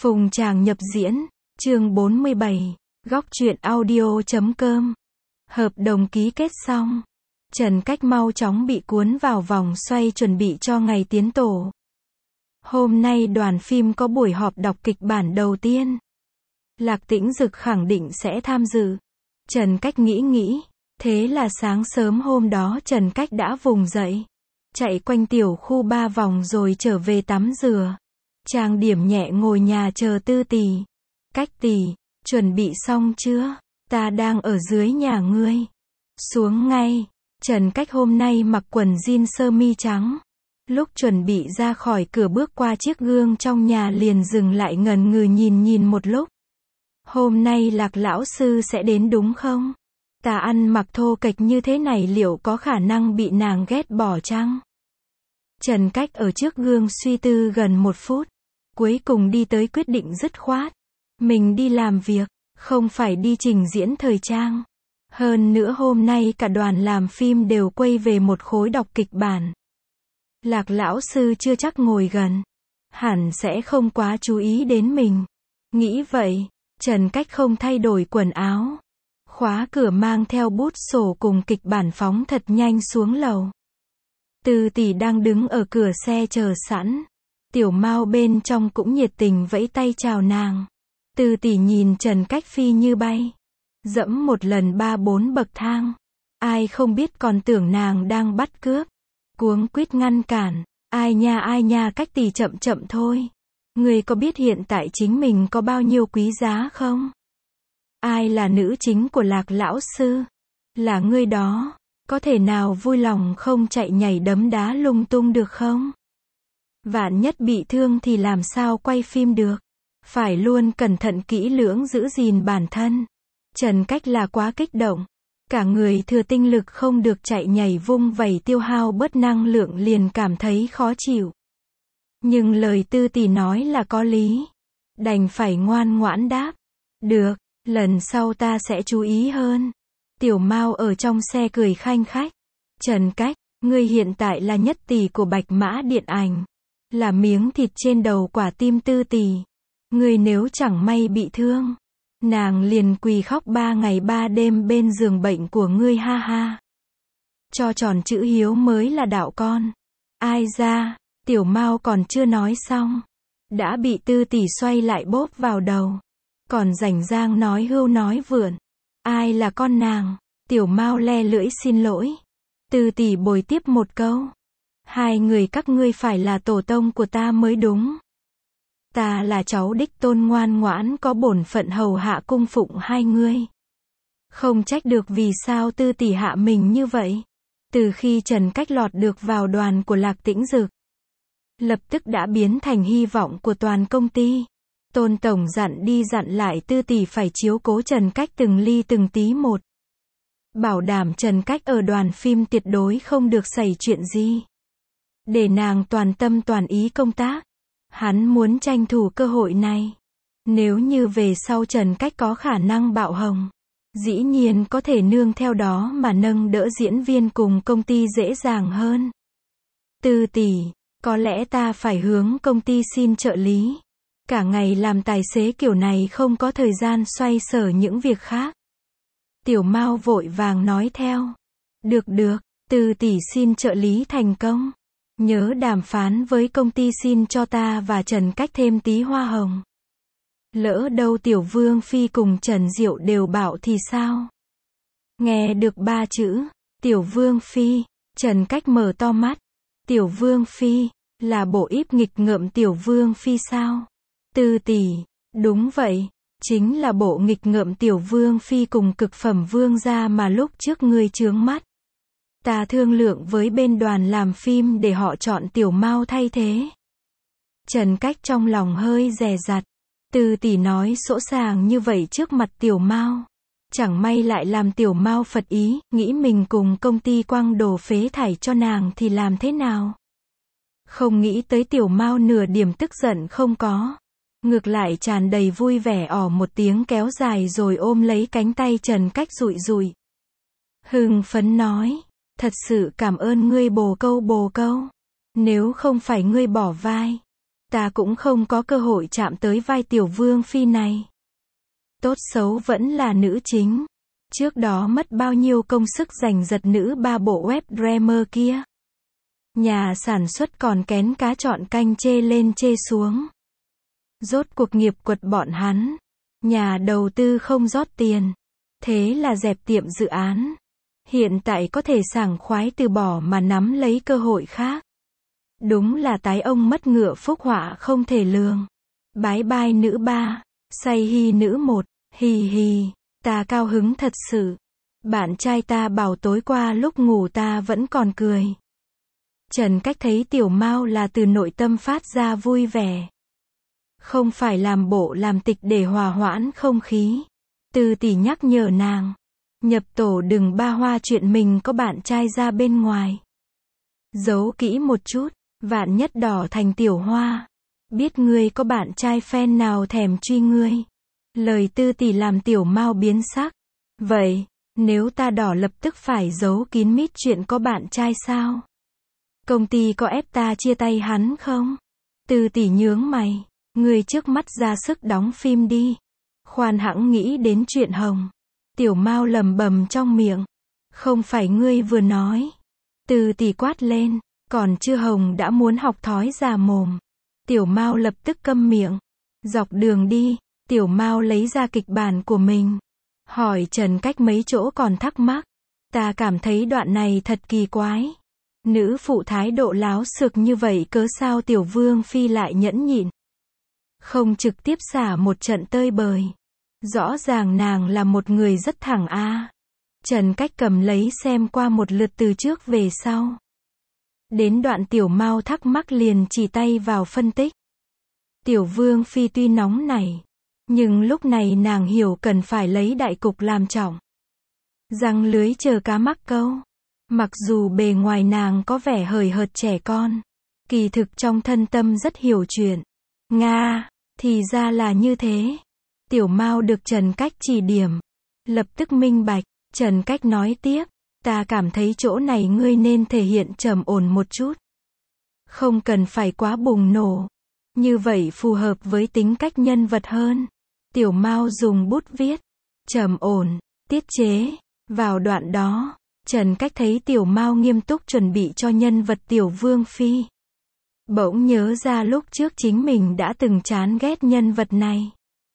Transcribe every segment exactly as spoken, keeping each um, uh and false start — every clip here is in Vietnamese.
Phùng Tràng nhập diễn, chương bốn mươi bảy, góc truyện audio chấm com. Hợp đồng ký kết xong. Trần Cách mau chóng bị cuốn vào vòng xoay chuẩn bị cho ngày tiến tổ. Hôm nay đoàn phim có buổi họp đọc kịch bản đầu tiên. Lạc Tĩnh Dực khẳng định sẽ tham dự. Trần Cách nghĩ nghĩ, thế là sáng sớm hôm đó Trần Cách đã vùng dậy. Chạy quanh tiểu khu ba vòng rồi trở về tắm rửa. Trang điểm nhẹ ngồi nhà chờ Tư Tỷ. Cách tỷ, chuẩn bị xong chưa? Ta đang ở dưới nhà ngươi. Xuống ngay. Trần Cách hôm nay mặc quần jean sơ mi trắng. Lúc chuẩn bị ra khỏi cửa bước qua chiếc gương trong nhà liền dừng lại ngần ngừ nhìn nhìn một lúc. Hôm nay Lạc lão sư sẽ đến đúng không? Ta ăn mặc thô kệch như thế này liệu có khả năng bị nàng ghét bỏ chăng? Trần Cách ở trước gương suy tư gần một phút. Cuối cùng đi tới quyết định dứt khoát. Mình đi làm việc, không phải đi trình diễn thời trang. Hơn nữa hôm nay cả đoàn làm phim đều quay về một khối đọc kịch bản. Lạc lão sư chưa chắc ngồi gần. Hẳn sẽ không quá chú ý đến mình. Nghĩ vậy, Trần Cách không thay đổi quần áo. Khóa cửa mang theo bút sổ cùng kịch bản phóng thật nhanh xuống lầu. Tư Tỷ đang đứng ở cửa xe chờ sẵn. Tiểu Mao bên trong cũng nhiệt tình vẫy tay chào nàng. Tư Tỷ nhìn Trần Cách phi như bay. Dẫm một lần ba bốn bậc thang. Ai không biết còn tưởng nàng đang bắt cướp. Cuống quýt ngăn cản. Ai nha ai nha Cách tỷ chậm chậm thôi. Người có biết hiện tại chính mình có bao nhiêu quý giá không? Ai là nữ chính của Lạc lão sư? Là ngươi đó. Có thể nào vui lòng không chạy nhảy đấm đá lung tung được không? Vạn nhất bị thương thì làm sao quay phim được? Phải luôn cẩn thận kỹ lưỡng giữ gìn bản thân. Trần Cách là quá kích động. Cả người thừa tinh lực không được chạy nhảy vung vẩy tiêu hao bớt năng lượng liền cảm thấy khó chịu. Nhưng lời Tư Tỷ nói là có lý. Đành phải ngoan ngoãn đáp. Được, lần sau ta sẽ chú ý hơn. Tiểu Mao ở trong xe cười khanh khách. Trần Cách, ngươi hiện tại là nhất tỷ của Bạch Mã điện ảnh. Là miếng thịt trên đầu quả tim Tư Tỷ. Ngươi nếu chẳng may bị thương, nàng liền quỳ khóc ba ngày ba đêm bên giường bệnh của ngươi ha ha. Cho tròn chữ hiếu mới là đạo con. Ai ra, Tiểu Mao còn chưa nói xong. Đã bị Tư Tỷ xoay lại bóp vào đầu. Còn rảnh rang nói hưu nói vượn. Ai là con nàng? Tiểu Mao le lưỡi xin lỗi. Tư Tỷ bồi tiếp một câu. Hai người các ngươi phải là tổ tông của ta mới đúng. Ta là cháu đích tôn ngoan ngoãn có bổn phận hầu hạ cung phụng hai ngươi. Không trách được vì sao Tư Tỷ hạ mình như vậy. Từ khi Trần Cách lọt được vào đoàn của Lạc Tĩnh Dực, lập tức đã biến thành hy vọng của toàn công ty. Tôn tổng dặn đi dặn lại Tư Tỷ phải chiếu cố Trần Cách từng ly từng tí một. Bảo đảm Trần Cách ở đoàn phim tuyệt đối không được xảy chuyện gì. Để nàng toàn tâm toàn ý công tác. Hắn muốn tranh thủ cơ hội này. Nếu như về sau Trần Cách có khả năng bạo hồng, dĩ nhiên có thể nương theo đó mà nâng đỡ diễn viên cùng công ty dễ dàng hơn. Tư Tỷ, có lẽ ta phải hướng công ty xin trợ lý. Cả ngày làm tài xế kiểu này không có thời gian xoay sở những việc khác. Tiểu Mao vội vàng nói theo. Được được, Tư Tỷ xin trợ lý thành công. Nhớ đàm phán với công ty xin cho ta và Trần Cách thêm tí hoa hồng. Lỡ đâu Tiểu Vương Phi cùng Trần Diệu đều bảo thì sao? Nghe được ba chữ, Tiểu Vương Phi, Trần Cách mở to mắt. Tiểu Vương Phi, là bộ íp nghịch ngợm Tiểu Vương Phi sao? Tư Tỷ, đúng vậy, chính là bộ nghịch ngợm Tiểu Vương Phi cùng cực phẩm vương gia mà lúc trước ngươi chướng mắt. Ta thương lượng với bên đoàn làm phim để họ chọn Tiểu Mao thay thế. Trần Cách trong lòng hơi dè dặt. Tư Tỷ nói sỗ sàng như vậy trước mặt Tiểu Mao. Chẳng may lại làm Tiểu Mao phật ý, nghĩ mình cùng công ty quăng đồ phế thải cho nàng thì làm thế nào? Không nghĩ tới Tiểu Mao nửa điểm tức giận không có. Ngược lại tràn đầy vui vẻ ỏ một tiếng kéo dài rồi ôm lấy cánh tay Trần Cách dụi dụi. Hưng phấn nói. Thật sự cảm ơn ngươi bồ câu bồ câu. Nếu không phải ngươi bỏ vai, ta cũng không có cơ hội chạm tới vai tiểu vương phi này. Tốt xấu vẫn là nữ chính. Trước đó mất bao nhiêu công sức giành giật nữ ba bộ web drama kia. Nhà sản xuất còn kén cá chọn canh chê lên chê xuống. Rốt cuộc nghiệp quật bọn hắn. Nhà đầu tư không rót tiền. Thế là dẹp tiệm dự án. Hiện tại có thể sảng khoái từ bỏ mà nắm lấy cơ hội khác. Đúng là tái ông mất ngựa phúc họa không thể lường. Bái bai nữ ba. Say hi nữ một. Hì hì. Ta cao hứng thật sự. Bạn trai ta bảo tối qua lúc ngủ ta vẫn còn cười. Trần Cách thấy Tiểu Mao là từ nội tâm phát ra vui vẻ. Không phải làm bộ làm tịch để hòa hoãn không khí. Từ tỷ nhắc nhở nàng. Nhập tổ đừng ba hoa chuyện mình có bạn trai ra bên ngoài. Giấu kỹ một chút, vạn nhất đỏ thành tiểu hoa. Biết ngươi có bạn trai fan nào thèm truy ngươi. Lời Tư tỷ làm Tiểu Mao biến sắc. Vậy, nếu ta đỏ lập tức phải giấu kín mít chuyện có bạn trai sao? Công ty có ép ta chia tay hắn không? Tư tỷ nhướng mày. Ngươi trước mắt ra sức đóng phim đi. Khoan hãng nghĩ đến chuyện hồng. Tiểu Mao lầm bầm trong miệng. Không phải ngươi vừa nói. Tư tỷ quát lên. Còn chưa hồng đã muốn học thói già mồm. Tiểu Mao lập tức câm miệng. Dọc đường đi, Tiểu Mao lấy ra kịch bản của mình. Hỏi Trần Cách mấy chỗ còn thắc mắc. Ta cảm thấy đoạn này thật kỳ quái. Nữ phụ thái độ láo xược như vậy cớ sao Tiểu Vương Phi lại nhẫn nhịn. Không trực tiếp xả một trận tơi bời. Rõ ràng nàng là một người rất thẳng a. À. Trần Cách cầm lấy xem qua một lượt từ trước về sau. Đến đoạn Tiểu Mao thắc mắc liền chỉ tay vào phân tích. Tiểu Vương Phi tuy nóng nảy, nhưng lúc này nàng hiểu cần phải lấy đại cục làm trọng. Răng lưới chờ cá mắc câu. Mặc dù bề ngoài nàng có vẻ hời hợt trẻ con, kỳ thực trong thân tâm rất hiểu chuyện. Nga, thì ra là như thế. Tiểu Mao được Trần Cách chỉ điểm. Lập tức minh bạch, Trần Cách nói tiếp. Ta cảm thấy chỗ này ngươi nên thể hiện trầm ổn một chút. Không cần phải quá bùng nổ. Như vậy phù hợp với tính cách nhân vật hơn. Tiểu Mao dùng bút viết. Trầm ổn, tiết chế. Vào đoạn đó, Trần Cách thấy Tiểu Mao nghiêm túc chuẩn bị cho nhân vật Tiểu Vương Phi. Bỗng nhớ ra lúc trước chính mình đã từng chán ghét nhân vật này.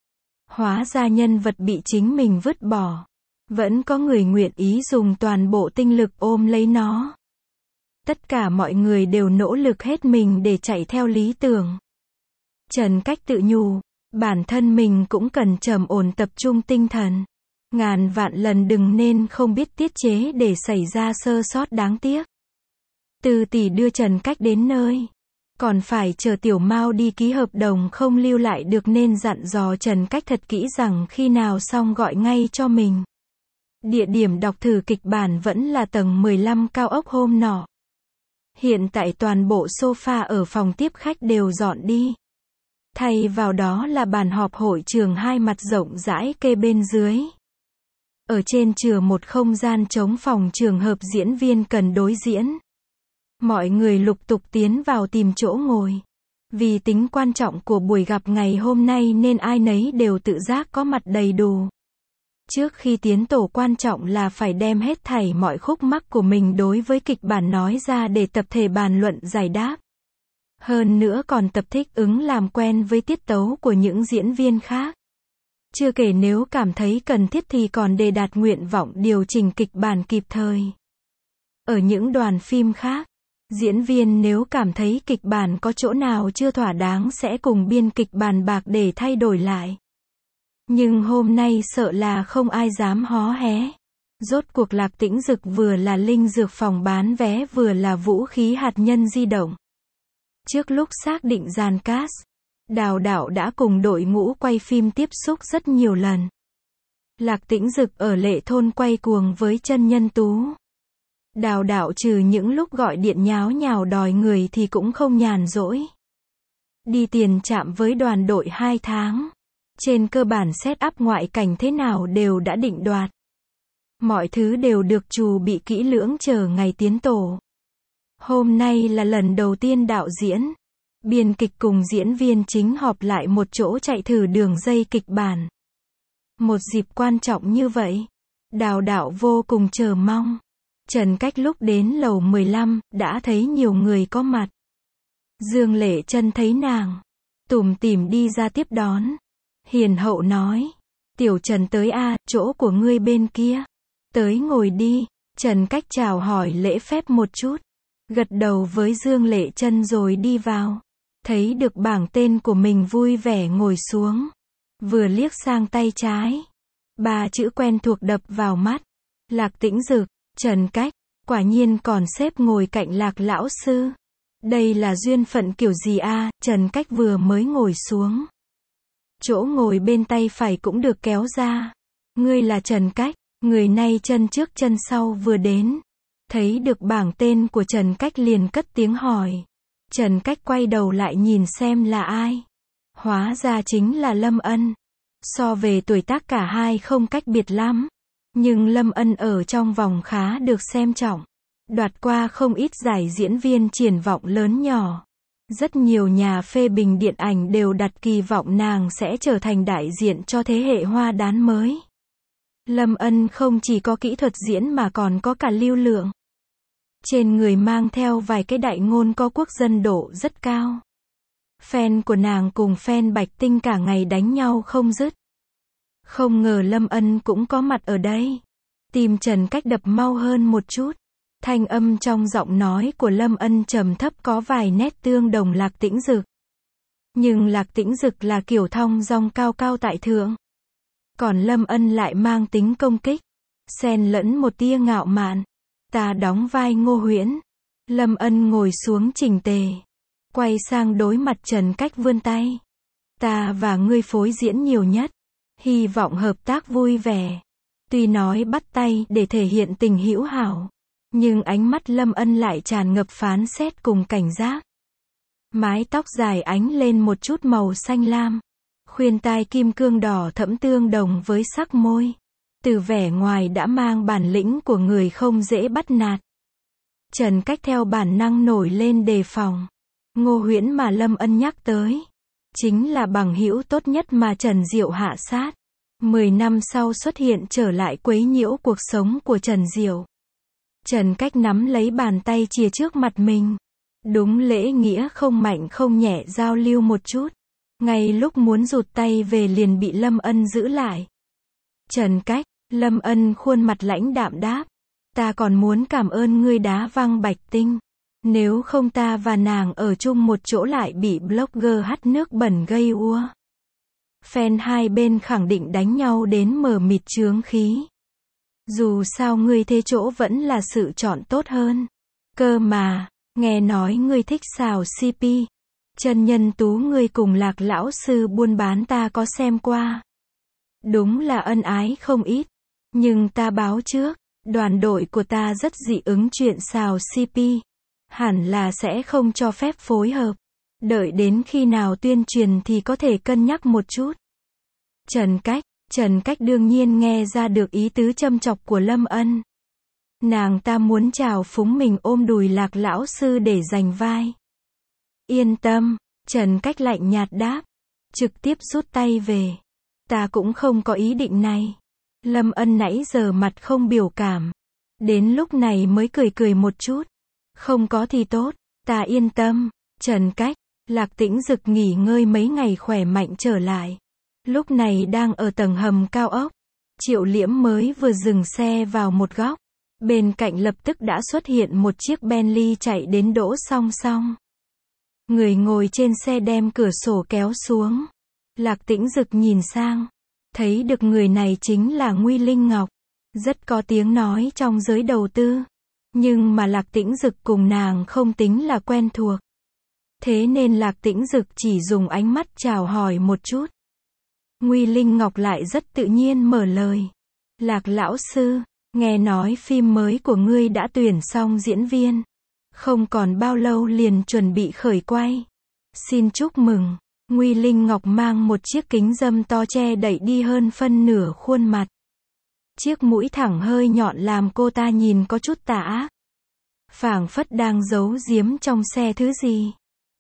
Hóa ra nhân vật bị chính mình vứt bỏ. Vẫn có người nguyện ý dùng toàn bộ tinh lực ôm lấy nó. Tất cả mọi người đều nỗ lực hết mình để chạy theo lý tưởng. Trần Cách tự nhủ, bản thân mình cũng cần trầm ổn tập trung tinh thần. Ngàn vạn lần đừng nên không biết tiết chế để xảy ra sơ sót đáng tiếc. Tư tỷ đưa Trần Cách đến nơi. Còn phải chờ Tiểu Mao đi ký hợp đồng không lưu lại được nên dặn dò Trần Cách thật kỹ rằng khi nào xong gọi ngay cho mình. Địa điểm đọc thử kịch bản vẫn là tầng mười lăm cao ốc hôm nọ. Hiện tại toàn bộ sofa ở phòng tiếp khách đều dọn đi. Thay vào đó là bàn họp hội trường hai mặt rộng rãi kê bên dưới. Ở trên chừa một không gian trống phòng trường hợp diễn viên cần đối diễn. Mọi người lục tục tiến vào tìm chỗ ngồi. Vì tính quan trọng của buổi gặp ngày hôm nay nên ai nấy đều tự giác có mặt đầy đủ. Trước khi tiến tổ quan trọng là phải đem hết thảy mọi khúc mắc của mình đối với kịch bản nói ra để tập thể bàn luận giải đáp. Hơn nữa còn tập thích ứng làm quen với tiết tấu của những diễn viên khác. Chưa kể nếu cảm thấy cần thiết thì còn đề đạt nguyện vọng điều chỉnh kịch bản kịp thời. Ở những đoàn phim khác, diễn viên nếu cảm thấy kịch bản có chỗ nào chưa thỏa đáng sẽ cùng biên kịch bàn bạc để thay đổi lại. Nhưng hôm nay sợ là không ai dám hó hé. Rốt cuộc Lạc Tĩnh Dực vừa là linh dược phòng bán vé vừa là vũ khí hạt nhân di động. Trước lúc xác định dàn cast, Đào Đạo đã cùng đội ngũ quay phim tiếp xúc rất nhiều lần. Lạc Tĩnh Dực ở Lệ Thôn quay cuồng với chân nhân tú. Đào Đạo trừ những lúc gọi điện nháo nhào đòi người thì cũng không nhàn rỗi. Đi tiền trạm với đoàn đội hai tháng. Trên cơ bản set up ngoại cảnh thế nào đều đã định đoạt. Mọi thứ đều được chuẩn bị kỹ lưỡng chờ ngày tiến tổ. Hôm nay là lần đầu tiên đạo diễn. Biên kịch cùng diễn viên chính họp lại một chỗ chạy thử đường dây kịch bản. Một dịp quan trọng như vậy, Đào Đạo vô cùng chờ mong. Trần Cách lúc đến lầu mười lăm, đã thấy nhiều người có mặt. Dương Lệ Trân thấy nàng, tủm tỉm đi ra tiếp đón. Hiền hậu nói, Tiểu Trần tới a, chỗ của ngươi bên kia. Tới ngồi đi. Trần Cách chào hỏi lễ phép một chút, gật đầu với Dương Lệ Trân rồi đi vào. Thấy được bảng tên của mình vui vẻ ngồi xuống. Vừa liếc sang tay trái, ba chữ quen thuộc đập vào mắt. Lạc Tĩnh Dực, Trần Cách, quả nhiên còn xếp ngồi cạnh Lạc lão sư. Đây là duyên phận kiểu gì a? Trần Cách vừa mới ngồi xuống, chỗ ngồi bên tay phải cũng được kéo ra. Ngươi là Trần Cách. Người này chân trước chân sau vừa đến, thấy được bảng tên của Trần Cách liền cất tiếng hỏi. Trần Cách quay đầu lại nhìn xem là ai. Hóa ra chính là Lâm Ân. So về tuổi tác cả hai không cách biệt lắm, nhưng Lâm Ân ở trong vòng khá được xem trọng, đoạt qua không ít giải diễn viên triển vọng lớn nhỏ. Rất nhiều nhà phê bình điện ảnh đều đặt kỳ vọng nàng sẽ trở thành đại diện cho thế hệ hoa đán mới. Lâm Ân không chỉ có kỹ thuật diễn mà còn có cả lưu lượng. Trên người mang theo vài cái đại ngôn có quốc dân độ rất cao. Fan của nàng cùng fan Bạch Tinh cả ngày đánh nhau không dứt. Không ngờ Lâm Ân cũng có mặt ở đây. Tim Trần Cách đập mau hơn một chút. Thanh âm trong giọng nói của Lâm Ân trầm thấp có vài nét tương đồng Lạc Tĩnh Dực. Nhưng Lạc Tĩnh Dực là kiểu thong dong cao cao tại thượng. Còn Lâm Ân lại mang tính công kích, xen lẫn một tia ngạo mạn. Ta đóng vai Ngô Huyễn. Lâm Ân ngồi xuống chỉnh tề, quay sang đối mặt Trần Cách vươn tay. Ta và ngươi phối diễn nhiều nhất, hy vọng hợp tác vui vẻ. Tuy nói bắt tay để thể hiện tình hữu hảo, nhưng ánh mắt Lâm Ân lại tràn ngập phán xét cùng cảnh giác. Mái tóc dài ánh lên một chút màu xanh lam. Khuyên tai kim cương đỏ thẫm tương đồng với sắc môi. Từ vẻ ngoài đã mang bản lĩnh của người không dễ bắt nạt. Trần Cách theo bản năng nổi lên đề phòng. Ngô Huyễn mà Lâm Ân nhắc tới, chính là bằng hữu tốt nhất mà Trần Diệu hạ sát. Mười năm sau xuất hiện trở lại quấy nhiễu cuộc sống của Trần Diệu. Trần Cách nắm lấy bàn tay chìa trước mặt mình. Đúng lễ nghĩa không mạnh không nhẹ giao lưu một chút. Ngay lúc muốn rụt tay về liền bị Lâm Ân giữ lại. Trần Cách, Lâm Ân khuôn mặt lãnh đạm đáp. Ta còn muốn cảm ơn ngươi đá văng Bạch Tinh. Nếu không ta và nàng ở chung một chỗ lại bị blogger hắt nước bẩn gây ua. Fan hai bên khẳng định đánh nhau đến mờ mịt chướng khí. Dù sao ngươi thế chỗ vẫn là sự chọn tốt hơn. Cơ mà, nghe nói ngươi thích xào xê pê. Chân nhân tú ngươi cùng Lạc lão sư buôn bán ta có xem qua. Đúng là ân ái không ít. Nhưng ta báo trước, đoàn đội của ta rất dị ứng chuyện xào xê pê. Hẳn là sẽ không cho phép phối hợp. Đợi đến khi nào tuyên truyền thì có thể cân nhắc một chút. Trần Cách, Trần Cách đương nhiên nghe ra được ý tứ châm chọc của Lâm Ân. Nàng ta muốn chào phúng mình ôm đùi Lạc lão sư để giành vai. Yên tâm, Trần Cách lạnh nhạt đáp. Trực tiếp rút tay về. Ta cũng không có ý định này. Lâm Ân nãy giờ mặt không biểu cảm. Đến lúc này mới cười cười một chút. Không có thì tốt, ta yên tâm. Trần Cách, Lạc Tĩnh Dực nghỉ ngơi mấy ngày khỏe mạnh trở lại. Lúc này đang ở tầng hầm cao ốc. Triệu Liễm mới vừa dừng xe vào một góc. Bên cạnh lập tức đã xuất hiện một chiếc Bentley chạy đến đỗ song song. Người ngồi trên xe đem cửa sổ kéo xuống. Lạc Tĩnh Dực nhìn sang, thấy được người này chính là Nguy Linh Ngọc. Rất có tiếng nói trong giới đầu tư. Nhưng mà Lạc Tĩnh Dực cùng nàng không tính là quen thuộc. Thế nên Lạc Tĩnh Dực chỉ dùng ánh mắt chào hỏi một chút. Nguy Linh Ngọc lại rất tự nhiên mở lời. Lạc lão sư, nghe nói phim mới của ngươi đã tuyển xong diễn viên. Không còn bao lâu liền chuẩn bị khởi quay. Xin chúc mừng. Nguy Linh Ngọc mang một chiếc kính râm to che đậy đi hơn phân nửa khuôn mặt. Chiếc mũi thẳng hơi nhọn làm cô ta nhìn có chút tà ác. Phảng phất đang giấu giếm trong xe thứ gì.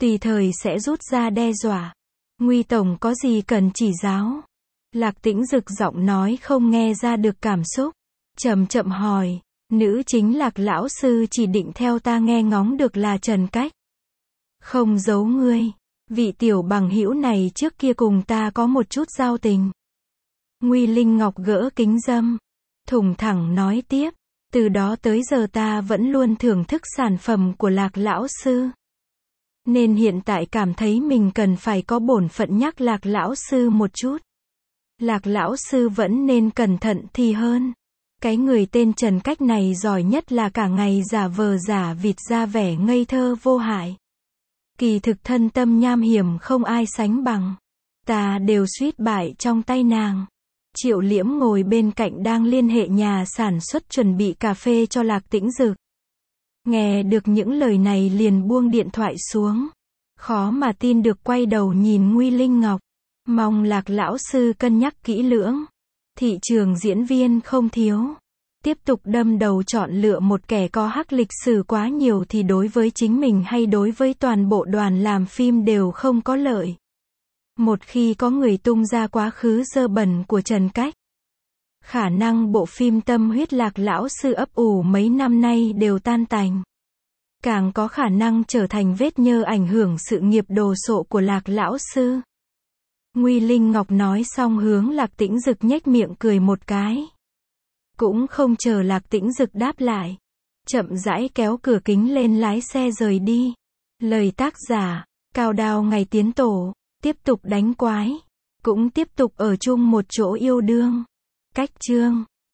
tùy thời sẽ rút ra đe dọa. Nguy tổng có gì cần chỉ giáo? Lạc Tĩnh Dực giọng nói không nghe ra được cảm xúc. Chậm chậm hỏi, nữ chính Lạc lão sư chỉ định theo ta nghe ngóng được là Trần Cách. Không giấu ngươi, vị tiểu bằng hữu này trước kia cùng ta có một chút giao tình. Nguy Linh Ngọc gỡ kính dâm, thủng thẳng nói tiếp, từ đó tới giờ ta vẫn luôn thưởng thức sản phẩm của Lạc lão sư. Nên hiện tại cảm thấy mình cần phải có bổn phận nhắc Lạc lão sư một chút. Lạc lão sư vẫn nên cẩn thận thì hơn. Cái người tên Trần Cách này giỏi nhất là cả ngày giả vờ giả vịt ra vẻ ngây thơ vô hại. Kỳ thực thân tâm nham hiểm không ai sánh bằng. Ta đều suýt bại trong tay nàng. Triệu Liễm ngồi bên cạnh đang liên hệ nhà sản xuất chuẩn bị cà phê cho Lạc Tĩnh Dực. Nghe được những lời này liền buông điện thoại xuống. Khó mà tin được quay đầu nhìn Nguy Linh Ngọc. Mong Lạc lão sư cân nhắc kỹ lưỡng. Thị trường diễn viên không thiếu. Tiếp tục đâm đầu chọn lựa một kẻ có hắc lịch sử quá nhiều thì đối với chính mình hay đối với toàn bộ đoàn làm phim đều không có lợi. Một khi có người tung ra quá khứ dơ bẩn của Trần Cách, khả năng bộ phim tâm huyết Lạc lão sư ấp ủ mấy năm nay đều tan tành. Càng có khả năng trở thành vết nhơ ảnh hưởng sự nghiệp đồ sộ của Lạc lão sư. Nguy Linh Ngọc nói xong hướng Lạc Tĩnh Dực nhếch miệng cười một cái. Cũng không chờ Lạc Tĩnh Dực đáp lại. Chậm rãi kéo cửa kính lên lái xe rời đi. Lời tác giả, Cao Đao ngày tiến tổ, tiếp tục đánh quái. Cũng tiếp tục ở chung một chỗ yêu đương. Cách chương